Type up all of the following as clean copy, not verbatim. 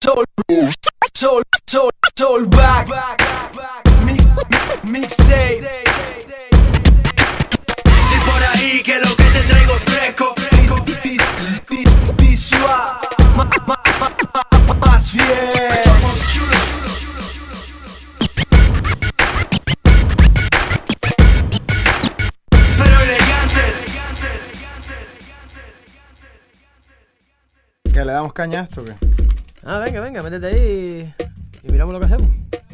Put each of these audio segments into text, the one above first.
soul back, mixtape. Y por ahí que lo que te traigo es fresco. Visual, más bien. Pero elegantes. ¿Qué, le damos caña a esto o qué? Ah, venga, métete ahí y miramos lo que hacemos.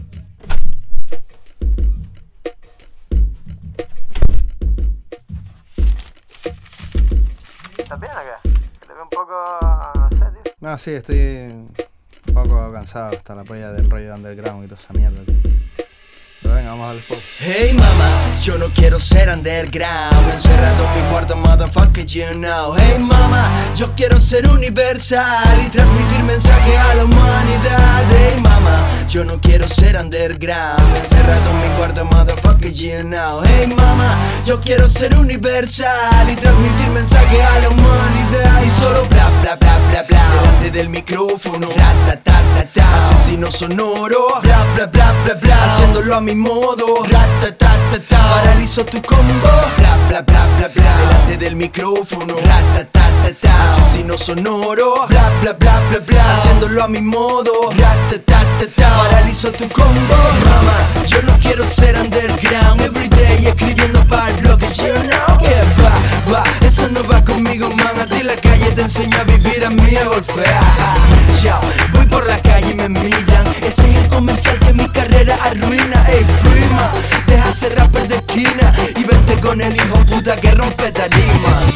¿Estás bien acá? Que te veo un poco... no sé, tío. No, sí, estoy un poco cansado hasta la polla del rollo underground y toda esa mierda, tío. Pero venga, vamos a darle fuego. Hey mama, yo no quiero ser underground, encerrado en mi cuarto, motherfucker, you know. Hey mama, yo quiero ser universal y transmitir mensaje a la humanidad. Hey mama, yo no quiero ser underground, encerrado en mi cuarto, motherfucker, you know. Hey mama, yo quiero ser universal y transmitir mensaje a la humanidad. Y solo bla bla bla bla bla, delante del micrófono, ta asesino sonoro, bla bla bla bla bla, haciéndolo a mi modo, ratatatata, paralizo tu combo, bla bla bla bla bla, delante del micrófono, ratatatata, asesino sonoro, bla bla bla bla bla, haciéndolo a mi modo, ratatatata, paralizo tu combo. Mama, yo no quiero ser underground, everyday escribiendo para el blog, you know. Que va, eso no va conmigo, man, a ti la calle te enseña a vivir, a mí a golpear. Yo voy por la calle y me miran, ese es el comercial que mi carrera arruina. Ey prima, deja ser rapper de esquina y vente con el hijo puta que rompe tarimas.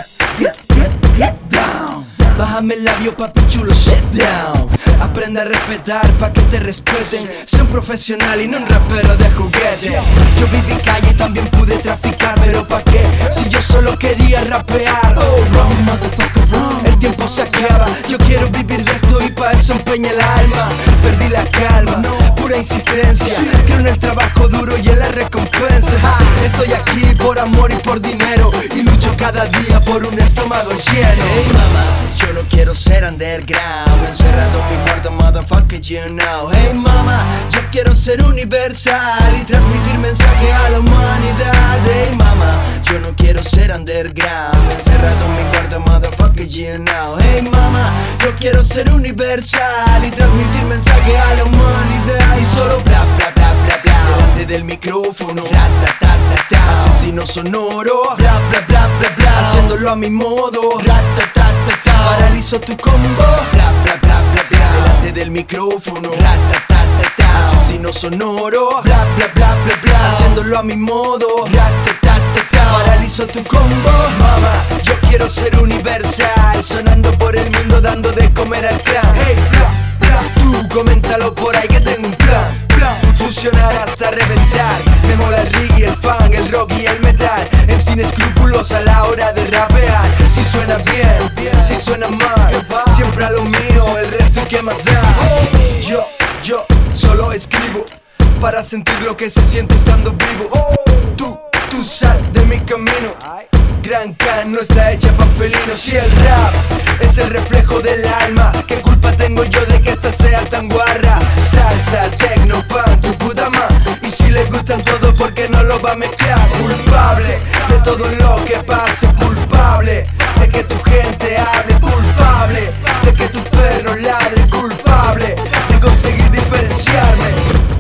Get down, bájame el labio papi chulo, sit down. Aprende a respetar pa' que te respeten. Soy un profesional y no un rapero de juguete. Yo viví calle y también pude traficar, pero ¿pa' qué? Si yo solo quería rapear. Oh, wrong, motherfucker, wrong. El tiempo se acaba, yo quiero vivir de esto y pa' eso empeñé el alma. Perdí la calma, pura insistencia. Creo en el trabajo duro y en la recompensa. Estoy aquí por amor y por dinero y lucho cada día por un estómago lleno. Hey mama, yo no quiero ser underground, encerrado en mi cuarto, motherfucker, you know. Hey mama, yo quiero ser universal y transmitir mensaje a la humanidad. Hey mama, yo no quiero ser underground, encerrado en mi cuarto, motherfucker, you know. Hey mama, yo quiero ser universal y transmitir mensaje a la humanidad. Y solo bla bla bla bla bla, delante del micrófono, ratatatata, asesino sonoro, bla bla bla bla bla, haciéndolo a mi modo, ratatatata, paralizo tu combo, bla bla bla bla bla, delante del micrófono, ratatatata, asesino sonoro, bla bla bla bla bla, haciéndolo a mi modo, ratatatata, paralizo tu combo. Mama, yo quiero ser universal, sonando por el mundo, dando de comer al clan. Hey, bla bla, tú coméntalo por ahí que tengo un plan. Fusionar hasta reventar. Me mola el reggae, el funk, el rock y el metal. Sin escrúpulos a la hora de rapear. Si suena bien, si suena mal, siempre a lo mío, el resto ¿qué más da? Yo solo escribo para sentir lo que se siente estando vivo. Tú sal de mi camino. Gran Can no está hecha pa' felinos. Si el rap es el reflejo del alma, ¿qué culpa tengo yo de que esta sea tan guarra? Salsa, techno, pan, tu puta ma. Y si le gustan todo, ¿por qué no lo va a mezclar? Culpable de todo lo que pase, culpable de que tu gente hable, culpable de que tu perro ladre, culpable de conseguir diferenciarme.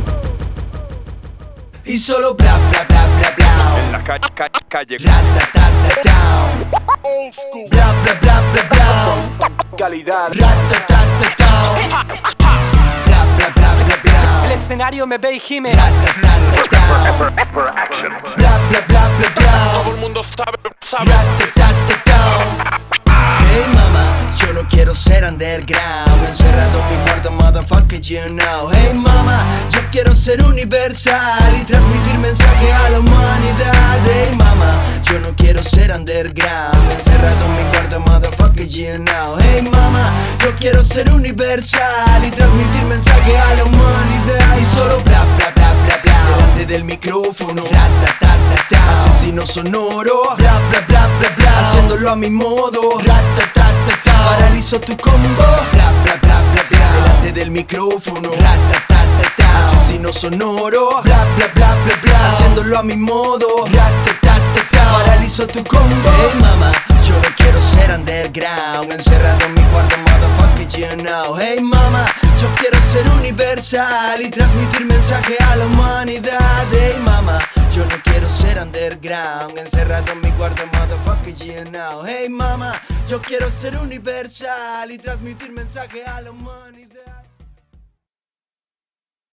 Y solo bla bla bla bla bla, en la calle ratatatata, bla bla bla bla bla, calidad. ratatatata, bla bla bla bla bla, El escenario me ve y gime. ratatatata, bla bla bla bla bla, Todo el mundo sabe. ratatatata. Hey mama, yo no quiero ser underground, encerrado en mi cuarto, motherfucker, you know. Hey mama, yo quiero ser universal y transmitir mensaje a la humanidad. Hey mama, yo no quiero ser underground, encerrado en mi cuarto, motherfucker, you know. Hey mama, yo quiero ser universal y transmitir mensaje a la humanidad. Y solo bla bla bla bla bla, delante del micrófono, ratatatata, asesino sonoro, bla bla bla bla bla, haciéndolo a mi modo, ratatatata, paralizo tu combo, bla bla bla bla bla, delante del micrófono. Ratatatata, asesino sonoro. Bla bla bla bla bla, haciéndolo a mi modo. Ratatatata, paralizo tu combo. Hey mama, yo no quiero ser underground, encerrado en mi cuarto, motherfucker, you know. Hey mama, yo quiero ser universal y transmitir mensaje a la humanidad. Hey mama, yo no quiero ser underground, encerrado en mi cuarto, motherfucker, you know. Hey mama, yo quiero ser universal y transmitir mensaje a la humanidad.